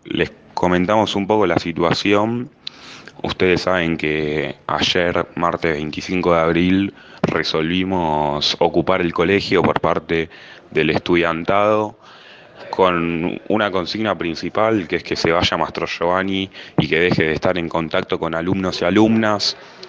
les comentamos un poco la situación. Ustedes saben que ayer, martes 25 de abril, resolvimos ocupar el colegio por parte del estudiantado con una consigna principal, que es que se vaya Mastro Giovanni y que deje de estar en contacto con alumnos y alumnas.